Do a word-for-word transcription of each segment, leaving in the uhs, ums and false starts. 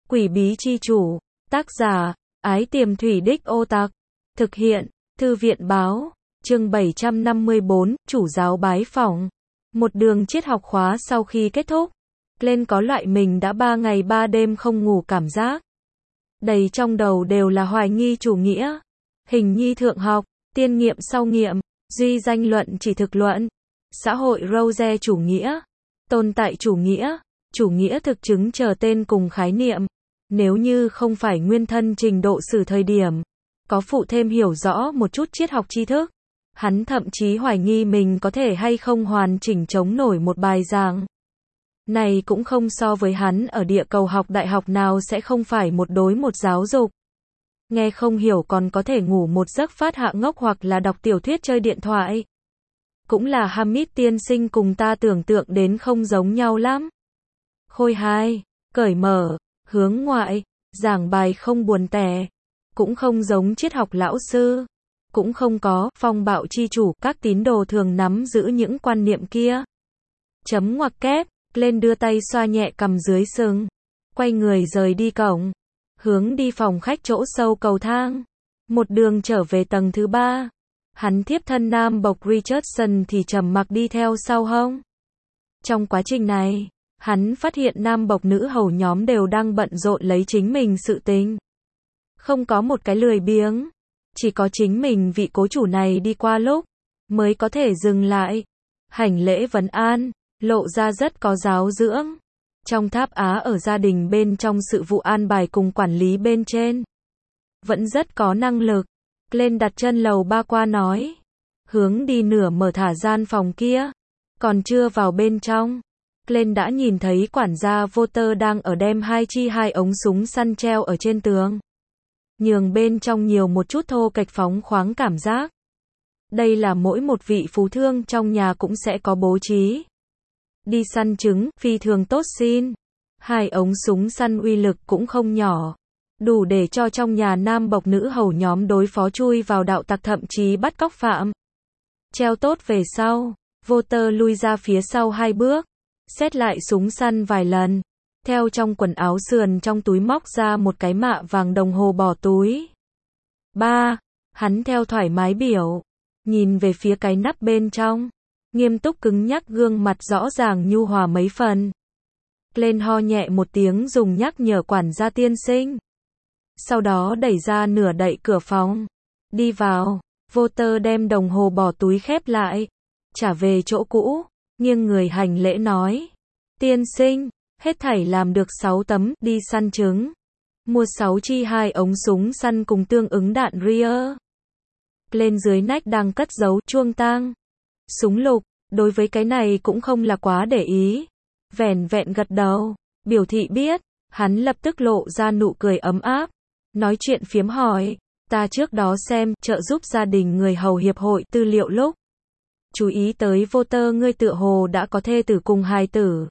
Quỷ bí chi chủ, tác giả, Ái Tiềm Thủy Đích Ô Tặc, thực hiện, Thư viện báo, chương bảy trăm năm mươi bốn, chủ giáo bái phỏng. Một đường triết học khóa sau khi kết thúc, Glenn có loại mình đã ba ngày ba đêm không ngủ cảm giác. Đầy trong đầu đều là hoài nghi chủ nghĩa, hình nhi thượng học, tiên nghiệm sau nghiệm, duy danh luận chỉ thực luận, xã hội Rose chủ nghĩa, tồn tại chủ nghĩa, chủ nghĩa thực chứng chờ tên cùng khái niệm. Nếu như không phải nguyên thân trình độ sử thời điểm, có phụ thêm hiểu rõ một chút triết học tri thức, hắn thậm chí hoài nghi mình có thể hay không hoàn chỉnh chống nổi một bài giảng. Này cũng không so với hắn ở địa cầu học đại học nào sẽ không phải một đối một giáo dục. Nghe không hiểu còn có thể ngủ một giấc phát hạ ngốc hoặc là đọc tiểu thuyết chơi điện thoại. Cũng là Hamid tiên sinh cùng ta tưởng tượng đến không giống nhau lắm. Khôi hài, cởi mở, hướng ngoại, giảng bài không buồn tẻ, cũng không giống triết học lão sư, cũng không có phong bạo chi chủ, các tín đồ thường nắm giữ những quan niệm kia. Chấm ngoặc kép, lên đưa tay xoa nhẹ cằm dưới sừng, quay người rời đi cổng, hướng đi phòng khách chỗ sâu cầu thang, một đường trở về tầng thứ ba. Hắn thiếp thân nam bộc Richardson thì trầm mặc đi theo sau hông. Trong quá trình này, hắn phát hiện nam bộc nữ hầu nhóm đều đang bận rộn lấy chính mình sự tình. Không có một cái lười biếng, chỉ có chính mình vị cố chủ này đi qua lúc, mới có thể dừng lại, hành lễ vấn an, lộ ra rất có giáo dưỡng. Trong tháp Á ở gia đình bên trong sự vụ an bài cùng quản lý bên trên, vẫn rất có năng lực. Lên đặt chân lầu ba qua nói, hướng đi nửa mở thả gian phòng kia, còn chưa vào bên trong. Lên đã nhìn thấy quản gia Voter đang ở đem hai chi hai ống súng săn treo ở trên tường. Nhường bên trong nhiều một chút thô kệch phóng khoáng cảm giác. Đây là mỗi một vị phú thương trong nhà cũng sẽ có bố trí. Đi săn trứng, phi thường tốt xin. Hai ống súng săn uy lực cũng không nhỏ. Đủ để cho trong nhà nam bộc nữ hầu nhóm đối phó chui vào đạo tặc thậm chí bắt cóc phạm. Treo tốt về sau, Voter lui ra phía sau hai bước, xét lại súng săn vài lần, theo trong quần áo sườn trong túi móc ra một cái mạ vàng đồng hồ bỏ túi. Ba, hắn theo thoải mái biểu, nhìn về phía cái nắp bên trong, nghiêm túc cứng nhắc gương mặt rõ ràng nhu hòa mấy phần. Lên ho nhẹ một tiếng dùng nhắc nhở quản gia tiên sinh. Sau đó đẩy ra nửa đậy cửa phòng, đi vào. Voter đem đồng hồ bỏ túi khép lại, trả về chỗ cũ, nghiêng người hành lễ nói, tiên sinh, hết thảy làm được sáu tấm, đi săn trứng, mua sáu chi hai ống súng săn cùng tương ứng đạn Rear. Lên dưới nách đang cất giấu chuông tang, súng lục, đối với cái này cũng không là quá để ý, vẻn vẹn gật đầu, biểu thị biết. Hắn lập tức lộ ra nụ cười ấm áp, nói chuyện phiếm hỏi, ta trước đó xem trợ giúp gia đình người hầu hiệp hội tư liệu lúc, chú ý tới Voter ngươi tựa hồ đã có thê tử cùng hài tử.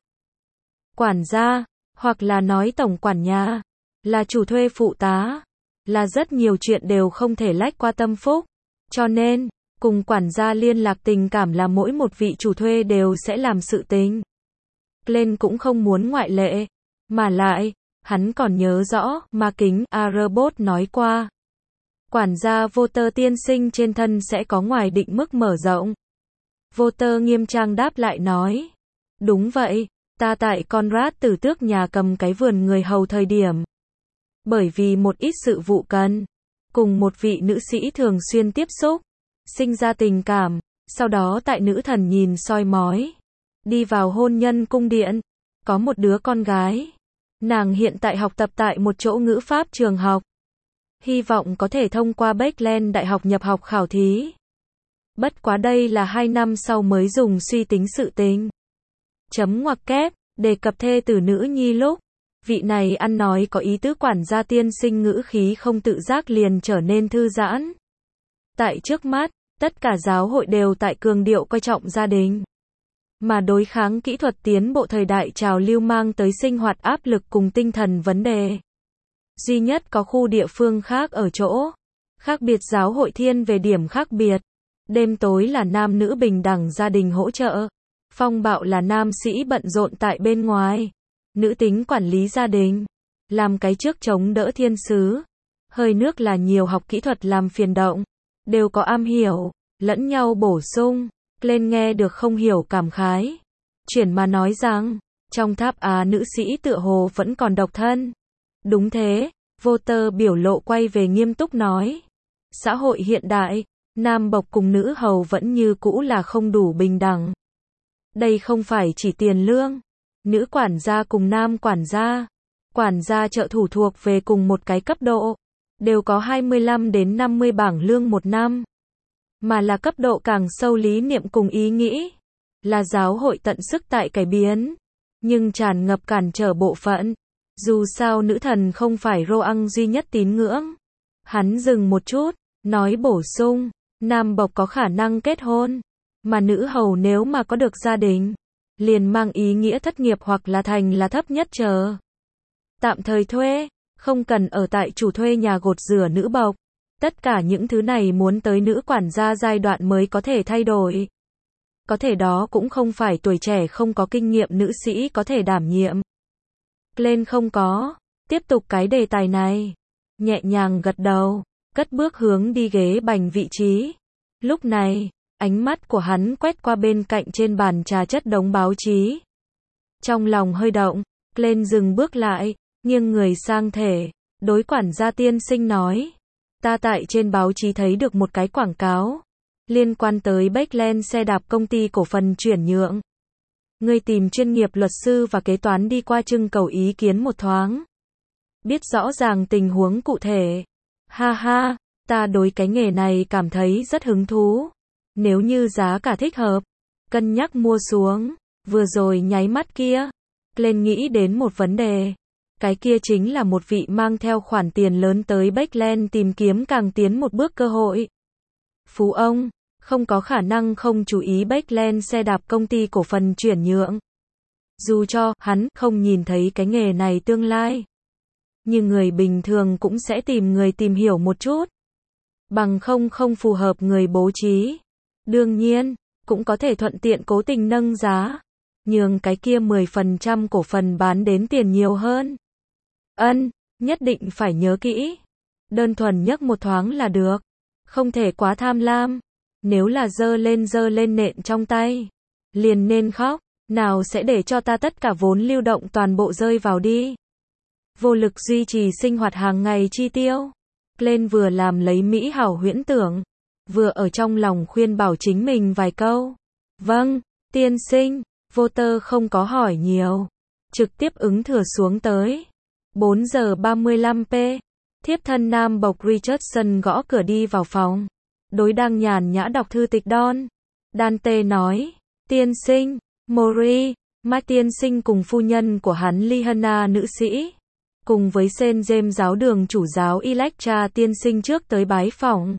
Quản gia, hoặc là nói tổng quản nhà, là chủ thuê phụ tá, là rất nhiều chuyện đều không thể lách qua tâm phúc, cho nên, cùng quản gia liên lạc tình cảm là mỗi một vị chủ thuê đều sẽ làm sự tình. Glenn cũng không muốn ngoại lệ, mà lại, hắn còn nhớ rõ, ma kính, Arbot nói qua. Quản gia Voter tiên sinh trên thân sẽ có ngoài định mức mở rộng. Voter nghiêm trang đáp lại nói. Đúng vậy, ta tại Conrad tử tước nhà cầm cái vườn người hầu thời điểm. Bởi vì một ít sự vụ cần, cùng một vị nữ sĩ thường xuyên tiếp xúc, sinh ra tình cảm, sau đó tại nữ thần nhìn soi mói. Đi vào hôn nhân cung điện, có một đứa con gái. Nàng hiện tại học tập tại một chỗ ngữ pháp trường học. Hy vọng có thể thông qua Beckland Đại học nhập học khảo thí. Bất quá đây là hai năm sau mới dùng suy tính sự tình. Chấm ngoặc kép, đề cập thê tử nữ nhi lúc, vị này ăn nói có ý tứ quản gia tiên sinh ngữ khí không tự giác liền trở nên thư giãn. Tại trước mắt, tất cả giáo hội đều tại cường điệu coi trọng gia đình. Mà đối kháng kỹ thuật tiến bộ thời đại trào lưu mang tới sinh hoạt áp lực cùng tinh thần vấn đề. Duy nhất có khu địa phương khác ở chỗ, khác biệt giáo hội thiên về điểm khác biệt. Đêm tối là nam nữ bình đẳng gia đình hỗ trợ. Phong bạo là nam sĩ bận rộn tại bên ngoài. Nữ tính quản lý gia đình. làm cái trước chống đỡ thiên sứ. Hơi nước là nhiều học kỹ thuật làm phiền động, đều có am hiểu, lẫn nhau bổ sung. Lên nghe được không hiểu cảm khái. Chuyển mà nói rằng, trong tháp Á nữ sĩ tựa hồ vẫn còn độc thân. Đúng thế, Voter biểu lộ quay về nghiêm túc nói. Xã hội hiện đại, nam bộc cùng nữ hầu vẫn như cũ là không đủ bình đẳng. Đây không phải chỉ tiền lương. Nữ quản gia cùng nam quản gia, quản gia trợ thủ thuộc về cùng một cái cấp độ, đều có hai mươi lăm đến năm mươi bảng lương một năm. Mà là cấp độ càng sâu lý niệm cùng ý nghĩ. Là giáo hội tận sức tại cải biến, nhưng tràn ngập cản trở bộ phận. Dù sao nữ thần không phải Roang duy nhất tín ngưỡng. Hắn dừng một chút, nói bổ sung, nam bộc có khả năng kết hôn, mà nữ hầu nếu mà có được gia đình, liền mang ý nghĩa thất nghiệp hoặc là thành là thấp nhất chờ. Tạm thời thuê, không cần ở tại chủ thuê nhà gột rửa nữ bộc. Tất cả những thứ này muốn tới nữ quản gia giai đoạn mới có thể thay đổi. Có thể đó cũng không phải tuổi trẻ không có kinh nghiệm nữ sĩ có thể đảm nhiệm. Lên không có, tiếp tục cái đề tài này. Nhẹ nhàng gật đầu, cất bước hướng đi ghế bành vị trí. Lúc này, ánh mắt của hắn quét qua bên cạnh trên bàn trà chất đống báo chí. Trong lòng hơi động, lên dừng bước lại, nghiêng người sang thể, đối quản gia tiên sinh nói. Ta tại trên báo chí thấy được một cái quảng cáo liên quan tới Backland xe đạp công ty cổ phần chuyển nhượng. Ngươi tìm chuyên nghiệp luật sư và kế toán đi qua trưng cầu ý kiến một thoáng. Biết rõ ràng tình huống cụ thể. Ha ha, ta đối cái nghề này cảm thấy rất hứng thú. Nếu như giá cả thích hợp, cân nhắc mua xuống. Vừa rồi nháy mắt kia, lên nghĩ đến một vấn đề. Cái kia chính là một vị mang theo khoản tiền lớn tới Backland tìm kiếm càng tiến một bước cơ hội. Phú ông, không có khả năng không chú ý Backland xe đạp công ty cổ phần chuyển nhượng. Dù cho hắn không nhìn thấy cái nghề này tương lai, nhưng người bình thường cũng sẽ tìm người tìm hiểu một chút. Bằng không không phù hợp người bố trí. Đương nhiên, cũng có thể thuận tiện cố tình nâng giá, nhường cái kia mười phần trăm cổ phần bán đến tiền nhiều hơn. Ân, nhất định phải nhớ kỹ. Đơn thuần nhấc một thoáng là được. Không thể quá tham lam. Nếu là dơ lên dơ lên nện trong tay, liền nên khóc. Nào sẽ để cho ta tất cả vốn lưu động toàn bộ rơi vào đi. Vô lực duy trì sinh hoạt hàng ngày chi tiêu. Lên vừa làm lấy mỹ hảo huyễn tưởng, vừa ở trong lòng khuyên bảo chính mình vài câu. Vâng, tiên sinh. Voter không có hỏi nhiều, trực tiếp ứng thừa xuống tới. bốn giờ ba mươi lăm p. Thiếp thân nam bộc Richardson gõ cửa đi vào phòng. Đối đang nhàn nhã đọc thư tịch Don. Dante nói, tiên sinh, Mori, Mike tiên sinh cùng phu nhân của hắn Liana nữ sĩ, cùng với Saint James giáo đường chủ giáo Electra tiên sinh trước tới bái phỏng.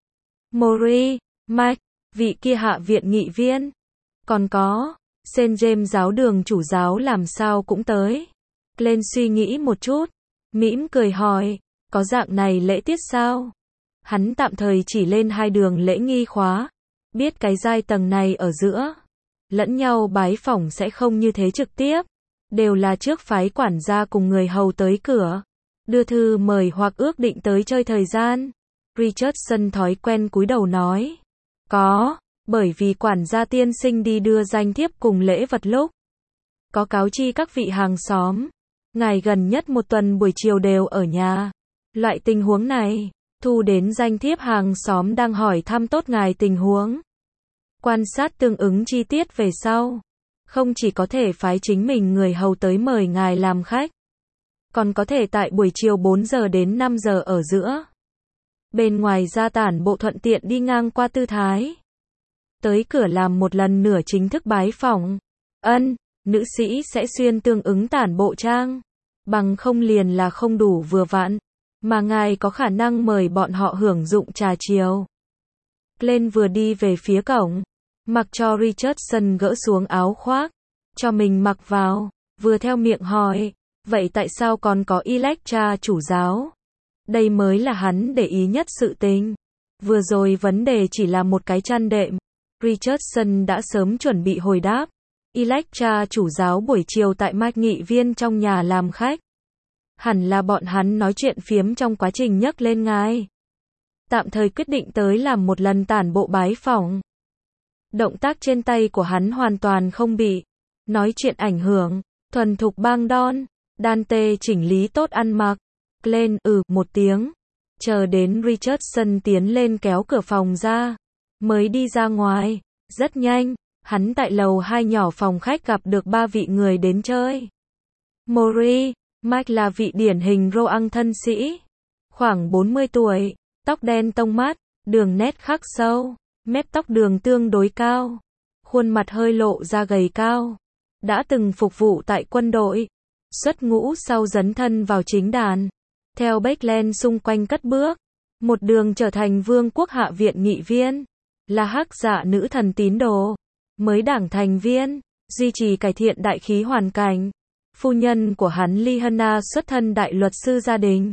Mori, Mike, vị kia hạ viện nghị viên. Còn có, Saint James giáo đường chủ giáo làm sao cũng tới. Lên suy nghĩ một chút, mỉm cười hỏi, có dạng này lễ tiết sao? Hắn tạm thời chỉ lên hai đường lễ nghi khóa, biết cái giai tầng này ở giữa, lẫn nhau bái phỏng sẽ không như thế trực tiếp, đều là trước phái quản gia cùng người hầu tới cửa, đưa thư mời hoặc ước định tới chơi thời gian. Richardson thói quen cúi đầu nói, có, bởi vì quản gia tiên sinh đi đưa danh thiếp cùng lễ vật lúc có cáo chi các vị hàng xóm, ngài gần nhất một tuần buổi chiều đều ở nhà. Loại tình huống này, thu đến danh thiếp hàng xóm đang hỏi thăm tốt ngài tình huống. Quan sát tương ứng chi tiết về sau. Không chỉ có thể phái chính mình người hầu tới mời ngài làm khách, còn có thể tại buổi chiều bốn giờ đến năm giờ ở giữa. Bên ngoài ra tản bộ thuận tiện đi ngang qua tư thái. Tới cửa làm một lần nửa chính thức bái phỏng. Ân, nữ sĩ sẽ xuyên tương ứng tản bộ trang. Bằng không liền là không đủ vừa vặn. Mà ngài có khả năng mời bọn họ hưởng dụng trà chiều. Lên vừa đi về phía cổng, mặc cho Richardson gỡ xuống áo khoác, cho mình mặc vào, vừa theo miệng hỏi, vậy tại sao còn có Electra chủ giáo? Đây mới là hắn để ý nhất sự tình. Vừa rồi vấn đề chỉ là một cái chăn đệm. Richardson đã sớm chuẩn bị hồi đáp. Electra chủ giáo buổi chiều tại Mike nghị viên trong nhà làm khách. Hẳn là bọn hắn nói chuyện phiếm trong quá trình nhấc lên ngài. Tạm thời quyết định tới làm một lần tản bộ bái phỏng. Động tác trên tay của hắn hoàn toàn không bị nói chuyện ảnh hưởng, thuần thục bang đon. Dante chỉnh lý tốt ăn mặc. Glenn ừ một tiếng. Chờ đến Richardson tiến lên kéo cửa phòng ra. Mới đi ra ngoài. Rất nhanh, hắn tại lầu hai nhỏ phòng khách gặp được ba vị người đến chơi. Maury, Mike là vị điển hình Roang thân sĩ. Khoảng bốn mươi tuổi, tóc đen tông mát, đường nét khắc sâu, mép tóc đường tương đối cao. Khuôn mặt hơi lộ ra gầy cao. Đã từng phục vụ tại quân đội. Xuất ngũ sau dấn thân vào chính đàn. Theo Beckland xung quanh cất bước. Một đường trở thành vương quốc hạ viện nghị viên. Là hắc dạ nữ thần tín đồ. Mới đảng thành viên. Duy trì cải thiện đại khí hoàn cảnh. Phu nhân của hắn Liana xuất thân đại luật sư gia đình.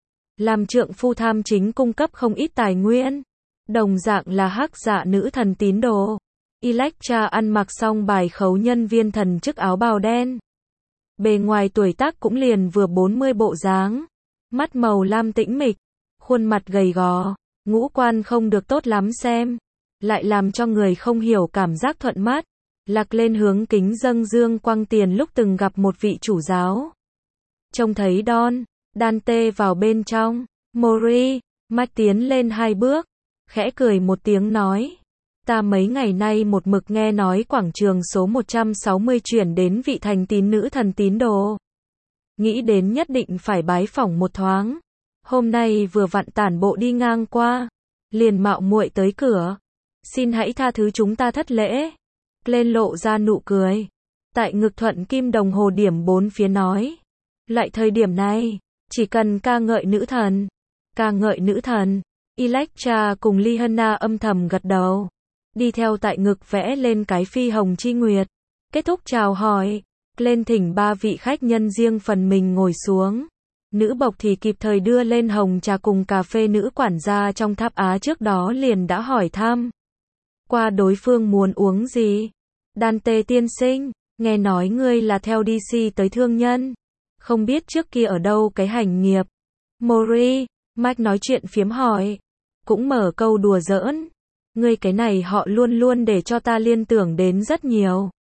Làm trượng phu tham chính cung cấp không ít tài nguyên. Đồng dạng là hắc dạ nữ thần tín đồ. Electra ăn mặc xong bài khấu nhân viên thần chức áo bào đen. Bề ngoài tuổi tác cũng liền vừa bốn mươi bộ dáng. Mắt màu lam tĩnh mịch. Khuôn mặt gầy gò. Ngũ quan không được tốt lắm xem. Lại làm cho người không hiểu cảm giác thuận mắt. Lạc lên hướng kính dâng dương quang tiền lúc từng gặp một vị chủ giáo. Trông thấy Don, Dante vào bên trong. Maury, Mike tiến lên hai bước. Khẽ cười một tiếng nói. Ta mấy ngày nay một mực nghe nói quảng trường số một trăm sáu mươi chuyển đến vị thành tín nữ thần tín đồ. Nghĩ đến nhất định phải bái phỏng một thoáng. Hôm nay vừa vặn tản bộ đi ngang qua. Liền mạo muội tới cửa. Xin hãy tha thứ chúng ta thất lễ. Lên lộ ra nụ cười. Tại ngực thuận kim đồng hồ điểm bốn phía nói. Lại thời điểm này, chỉ cần ca ngợi nữ thần. Ca ngợi nữ thần. Electra cùng Liana âm thầm gật đầu. Đi theo tại ngực vẽ lên cái phi hồng chi nguyệt. Kết thúc chào hỏi. Lên thỉnh ba vị khách nhân riêng phần mình ngồi xuống. Nữ bộc thì kịp thời đưa lên hồng trà cùng cà phê. Nữ quản gia trong tháp Á trước đó liền đã hỏi thăm qua đối phương muốn uống gì. Dante tiên sinh, nghe nói ngươi là theo đê xê tới thương nhân. Không biết trước kia ở đâu cái hành nghiệp. Maury, Mike nói chuyện phiếm hỏi. Cũng mở câu đùa giỡn. Ngươi cái này họ luôn luôn để cho ta liên tưởng đến rất nhiều.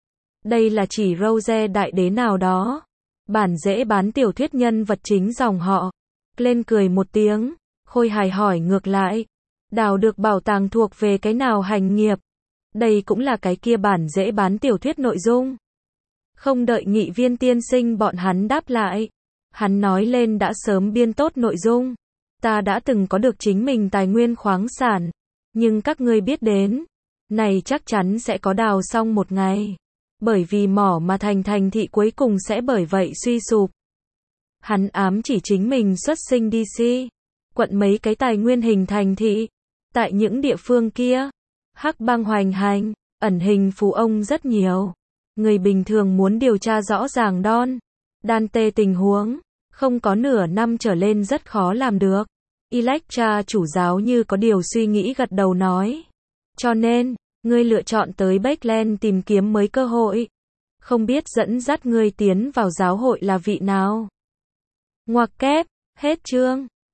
Đây là chỉ Rose đại đế nào đó. Bản dễ bán tiểu thuyết nhân vật chính dòng họ. Lên cười một tiếng. Khôi hài hỏi ngược lại. Đào được bảo tàng thuộc về cái nào hành nghiệp? Đây cũng là cái kia bản dễ bán tiểu thuyết nội dung. Không đợi nghị viên tiên sinh bọn hắn đáp lại. Hắn nói lên đã sớm biên tốt nội dung. Ta đã từng có được chính mình tài nguyên khoáng sản. Nhưng các ngươi biết đến. Này chắc chắn sẽ có đào xong một ngày. Bởi vì mỏ mà thành thành thị cuối cùng sẽ bởi vậy suy sụp. Hắn ám chỉ chính mình xuất sinh đê xê. Quận mấy cái tài nguyên hình thành thị. Tại những địa phương kia. Hắc bang hoành hành. Ẩn hình phú ông rất nhiều. Người bình thường muốn điều tra rõ ràng Don, Dante tình huống. Không có nửa năm trở lên rất khó làm được. Electra chủ giáo như có điều suy nghĩ gật đầu nói. Cho nên, ngươi lựa chọn tới Beckland tìm kiếm mới cơ hội. Không biết dẫn dắt ngươi tiến vào giáo hội là vị nào. Ngoặc kép, hết chương.